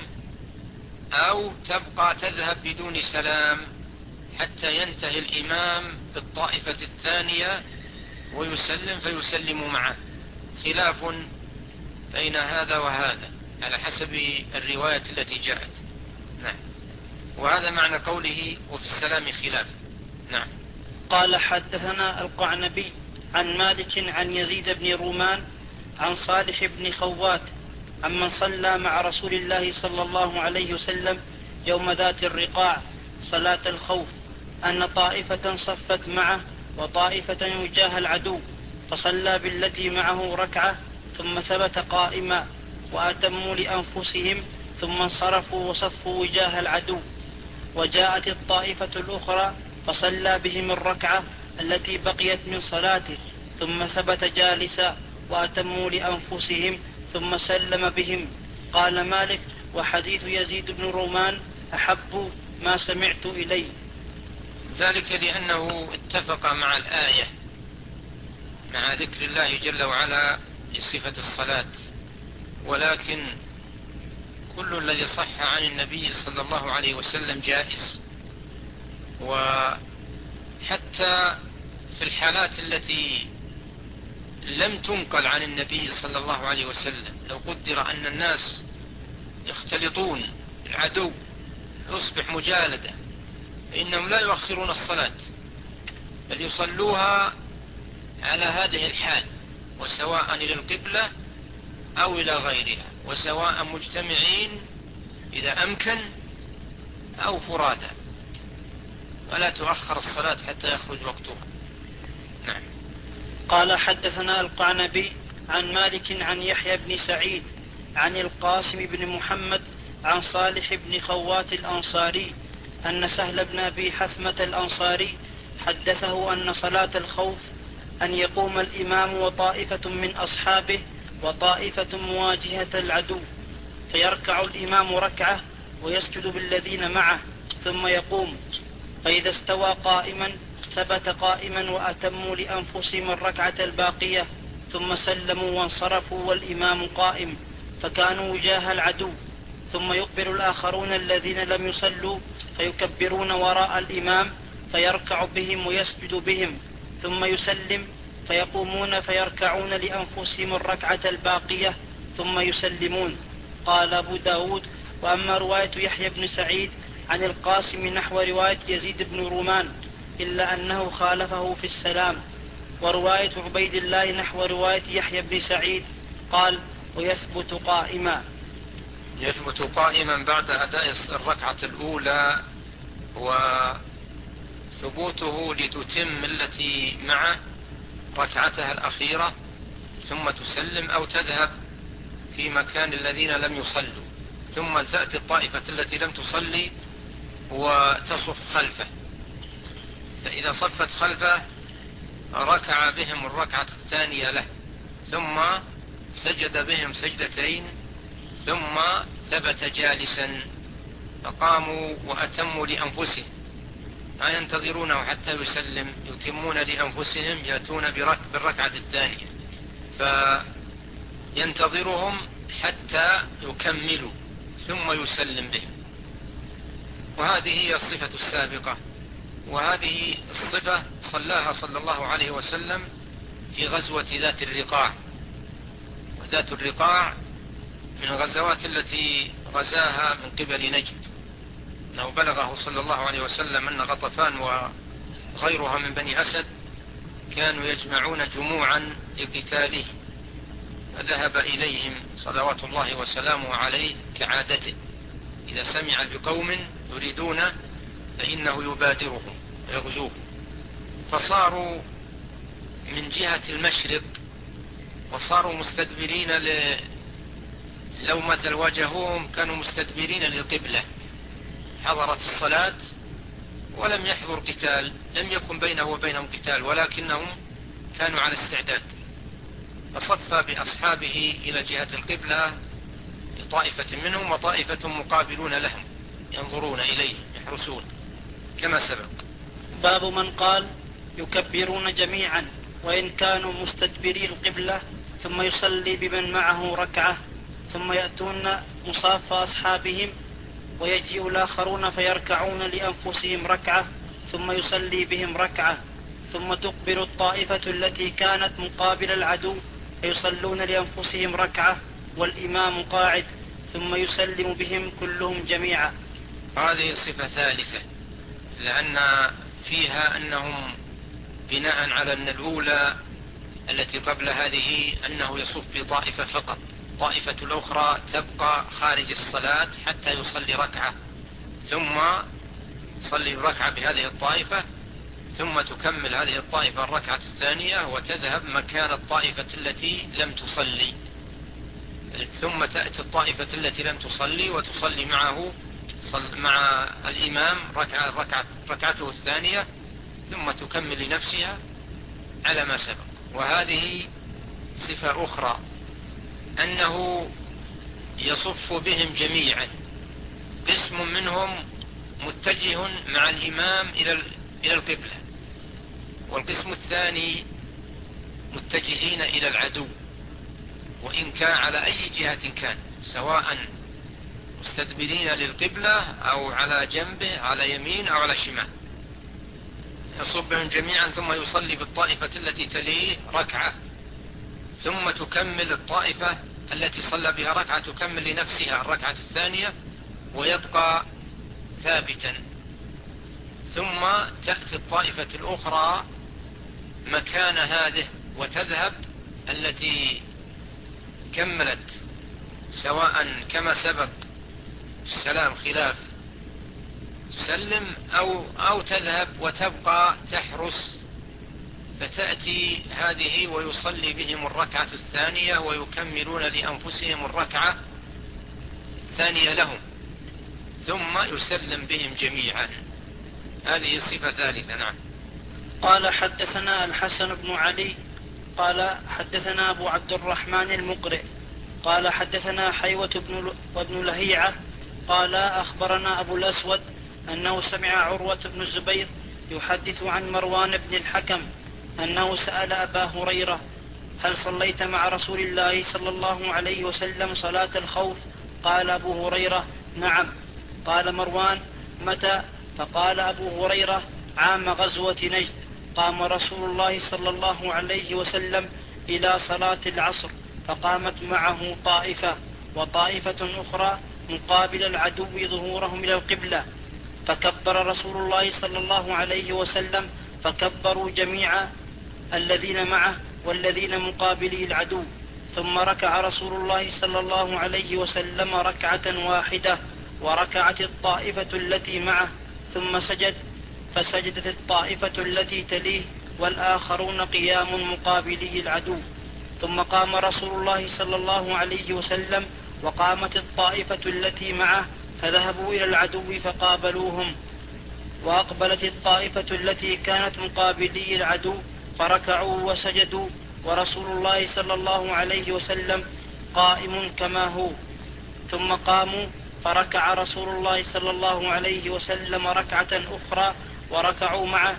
أو تبقى تذهب بدون سلام حتى ينتهي الإمام بالطائفة الثانية ويسلم فيسلم معه، خلاف بين هذا وهذا على حسب الرواية التي جاءت. نعم. وهذا معنى قوله وفي السلام خلاف. نعم. قال حدثنا القعنبي عن مالك عن يزيد بن رومان عن صالح بن خوات عمن صلى مع رسول الله صلى الله عليه وسلم يوم ذات الرقاع صلاة الخوف أن طائفة صفت معه وطائفة وجاه العدو، فصلى بالتي معه ركعة ثم ثبت قائما وأتموا لأنفسهم ثم انصرفوا وصفوا وجاه العدو. وجاءت الطائفة الأخرى فصلى بهم الركعة التي بقيت من صلاته ثم ثبت جالسا وأتموا لأنفسهم ثم سلم بهم. قال مالك: وحديث يزيد بن رومان أحب ما سمعت إلي. ذلك لأنه اتفق مع الآية، مع ذكر الله جل وعلا لصفة الصلاة، ولكن كل الذي صح عن النبي صلى الله عليه وسلم جائز. وحتى في الحالات التي لم تنقل عن النبي صلى الله عليه وسلم، لو قدر أن الناس يختلطون العدو يصبح مجالدة، فإنهم لا يؤخرون الصلاة بل يصلوها على هذه الحال، وسواء إلى القبلة أو إلى غيرها، وسواء مجتمعين إذا أمكن أو فرادا، ولا تؤخر الصلاة حتى يخرج وقتها. نعم. قال حدثنا القعنبي عن مالك عن يحيى بن سعيد عن القاسم بن محمد عن صالح بن خوات الأنصاري أن سهل بن أبي حثمة الأنصاري حدثه أن صلاة الخوف أن يقوم الإمام وطائفة من أصحابه وطائفة مواجهة العدو، فيركع الإمام ركعة ويسجد بالذين معه ثم يقوم، فإذا استوى قائما ثبت قائما وأتموا لأنفسهم الركعة الباقية ثم سلموا وانصرفوا والإمام قائم، فكانوا وجاه العدو. ثم يقبل الآخرون الذين لم يصلوا فيكبرون وراء الإمام فيركع بهم ويسجد بهم ثم يسلم، فيقومون فيركعون لأنفسهم الركعة الباقية ثم يسلمون. قال أبو داود: وأما رواية يحيى بن سعيد عن القاسم نحو رواية يزيد بن رومان إلا أنه خالفه في السلام. ورواية عبيد الله نحو رواية يحيى بن سعيد قال: ويثبت قائما. يثبت قائما بعد أداء الركعة الأولى، وثبوته لتتم التي معه ركعتها الأخيرة ثم تسلم أو تذهب في مكان الذين لم يصلوا، ثم تأتي الطائفة التي لم تصلي وتصف خلفه، فإذا صفت خلفه ركع بهم الركعة الثانية له ثم سجد بهم سجدتين ثم ثبت جالسا، فقاموا وأتموا لأنفسهم، ما ينتظرونه حتى يسلم، يتمون لأنفسهم، يأتون بالركعة الثانية فينتظرهم حتى يكملوا ثم يسلم بهم. وهذه هي الصفة السابقة، وهذه الصفة صلاها صلى الله عليه وسلم في غزوة ذات الرقاع. وذات الرقاع من الغزوات التي غزاها من قبل نجد، أنه بلغه صلى الله عليه وسلم أن غطفان وغيرها من بني أسد كانوا يجمعون جموعا لقتاله، فذهب إليهم صلوات الله وسلامه عليه كعادته، إذا سمع بقوم يريدونه فإنه يبادرهم ويغزوهم، فصاروا من جهة المشرق وصاروا مستدبرين لو مثل واجهوهم كانوا مستدبرين للقبلة، حضرت الصلاة ولم يحضر قتال، لم يكن بينه وبينهم قتال، ولكنهم كانوا على استعداد، فصف بأصحابه إلى جهة القبلة طائفة منهم وطائفة مقابلون لهم ينظرون إليه يحرسون كما سبق. باب من قال يكبرون جميعا وإن كانوا مستدبري القبلة ثم يصلي بمن معه ركعة ثم يأتون مصاف أصحابهم ويجيء الآخرون فيركعون لأنفسهم ركعة ثم يصلي بهم ركعة ثم تقبل الطائفة التي كانت مقابل العدو فيصلون لأنفسهم ركعة والإمام قاعد ثم يسلم بهم كلهم جميعا. هذه صفة ثالثة، لأن فيها أنهم بناء على أن الأولى التي قبل هذه أنه يصف بطائفة فقط، طائفة الأخرى تبقى خارج الصلاة حتى يصلي ركعة، ثم يصلي ركعة بهذه الطائفة، ثم تكمل هذه الطائفة الركعة الثانية وتذهب مكان الطائفة التي لم تصلي، ثم تأتي الطائفة التي لم تصلي وتصلي مع الإمام ركعته الثانية، ثم تكمل لنفسها على ما سبق. وهذه صفة أخرى، أنه يصف بهم جميعا، قسم منهم متجه مع الإمام إلى القبلة، والقسم الثاني متجهين إلى العدو، وإن كان على أي جهة كان، سواء مستدبرين للقبلة أو على جنبه، على يمين أو على شمال، يصب بهم جميعا ثم يصلي بالطائفة التي تليه ركعة، ثم تكمل الطائفة التي صلى بها ركعة تكمل لنفسها الركعة الثانية ويبقى ثابتا، ثم تأتي الطائفة الأخرى مكان هذه وتذهب التي كملت، سواء كما سبق السلام خلاف تسلم أو تذهب وتبقى تحرس، فتأتي هذه ويصلي بهم الركعة الثانية ويكملون لأنفسهم الركعة الثانية لهم، ثم يسلم بهم جميعا. هذه صفة ثالثة. نعم. قال حدثنا الحسن بن علي قال حدثنا أبو عبد الرحمن المقرئ قال حدثنا حيوة وابن لهيعة قال أخبرنا أبو الأسود أنه سمع عروة بن الزبير يحدث عن مروان بن الحكم أنه سأل أبا هريرة: هل صليت مع رسول الله صلى الله عليه وسلم صلاة الخوف؟ قال أبو هريرة: نعم. قال مروان: متى؟ فقال أبو هريرة: عام غزوة نجد، قام رسول الله صلى الله عليه وسلم إلى صلاة العصر فقامت معه طائفة وطائفة أخرى مقابل العدو ظهورهم إلى القبلة، فكبر رسول الله صلى الله عليه وسلم فكبروا جميعا الذين معه والذين مقابلي العدو، ثم ركع رسول الله صلى الله عليه وسلم ركعة واحدة وركعت الطائفة التي معه ثم سجد، فسجدت الطائفة التي تليه والآخرون قيام مقابلي العدو، ثم قام رسول الله صلى الله عليه وسلم وقامت الطائفة التي معه فذهبوا إلى العدو فقابلوهم، وأقبلت الطائفة التي كانت مقابلي العدو فركعوا وسجدوا ورسول الله صلى الله عليه وسلم قائم كما هو، ثم قاموا فركع رسول الله صلى الله عليه وسلم ركعة أخرى وركعوا معه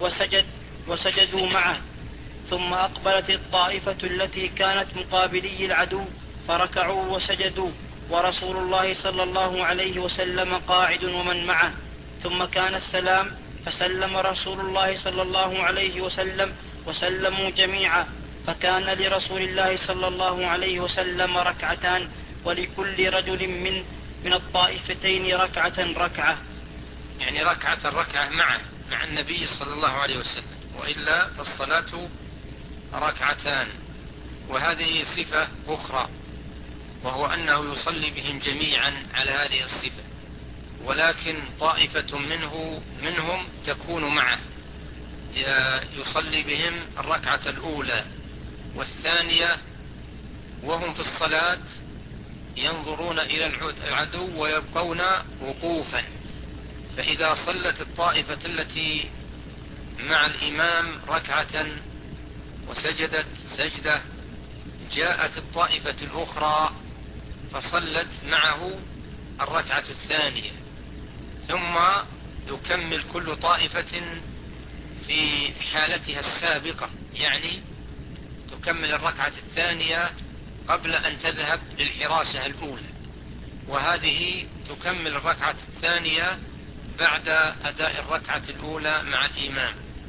وسجدوا معه، ثم أقبلت الطائفة التي كانت مقابلي العدو فركعوا وسجدوا ورسول الله صلى الله عليه وسلم قاعد ومن معه، ثم كان السلام فسلم رسول الله صلى الله عليه وسلم وسلموا جميعا، فكان لرسول الله صلى الله عليه وسلم ركعتان ولكل رجل من الطائفتين ركعة، يعني ركعة مع النبي صلى الله عليه وسلم، وإلا فالصلاة ركعتان. وهذه صفة أخرى، وهو أنه يصلي بهم جميعا على هذه الصفة، ولكن طائفة منهم تكون معه يصلي بهم الركعة الأولى والثانية وهم في الصلاة ينظرون إلى العدو ويبقون وقوفا، فإذا صلت الطائفة التي مع الإمام ركعة وسجدت سجدة جاءت الطائفة الأخرى فصلت معه الركعة الثانية، ثم يكمل كل طائفة في حالتها السابقة، يعني تكمل الركعة الثانية قبل أن تذهب للحراسة الأولى، وهذه تكمل الركعة الثانية بعد أداء الركعة الأولى مع الإمام،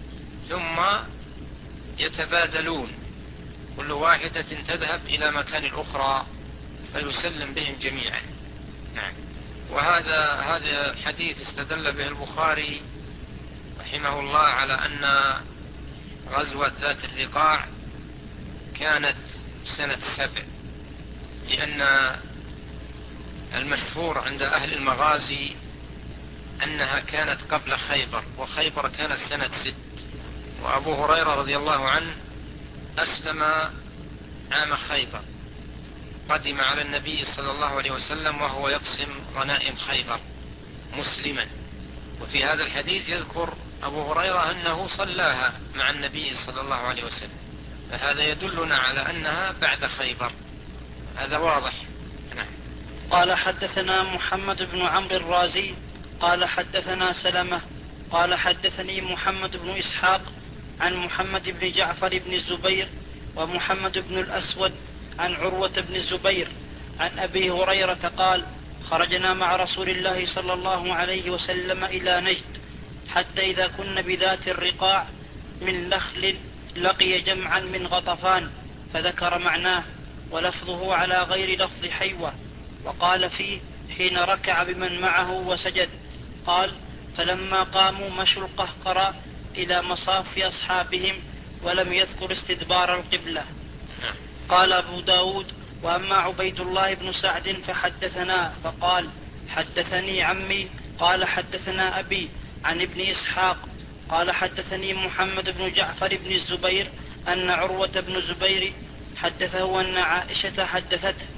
ثم يتبادلون، كل واحدة تذهب إلى مكان الأخرى فيسلم بهم جميعا. نعم. هذا الحديث استدل به البخاري رحمه الله على أن غزوة ذات الرقاع كانت سنة 7، لأن المشهور عند أهل المغازي أنها كانت قبل خيبر، وخيبر كانت سنة 6، وأبو هريرة رضي الله عنه أسلم عام خيبر، قدم على النبي صلى الله عليه وسلم وهو يقسم غنائم خيبر مسلما. وفي هذا الحديث يذكر أبو هريرة أنه صلاها مع النبي صلى الله عليه وسلم، فهذا يدلنا على أنها بعد خيبر، هذا واضح. نعم. قال حدثنا محمد بن عمرو الرازي قال حدثنا سلمة قال حدثني محمد بن إسحاق عن محمد بن جعفر بن الزبير ومحمد بن الأسود عن عروة بن الزبير عن أبي هريرة قال: خرجنا مع رسول الله صلى الله عليه وسلم إلى نجد، حتى إذا كنا بذات الرقاع من نخل لقي جمعا من غطفان، فذكر معناه ولفظه على غير لفظ حيوة، وقال فيه: حين ركع بمن معه وسجد. قال: فلما قاموا مشوا القهقرى إلى مصاف أصحابهم، ولم يذكر استدبار القبلة. قال أبو داود: وأما عبيد الله بن سعد فحدثنا فقال: حدثني عمي قال حدثنا أبي عن ابن إسحاق قال حدثني محمد بن جعفر بن الزبير أن عروة بن الزبير حدثه أن عائشة حدثته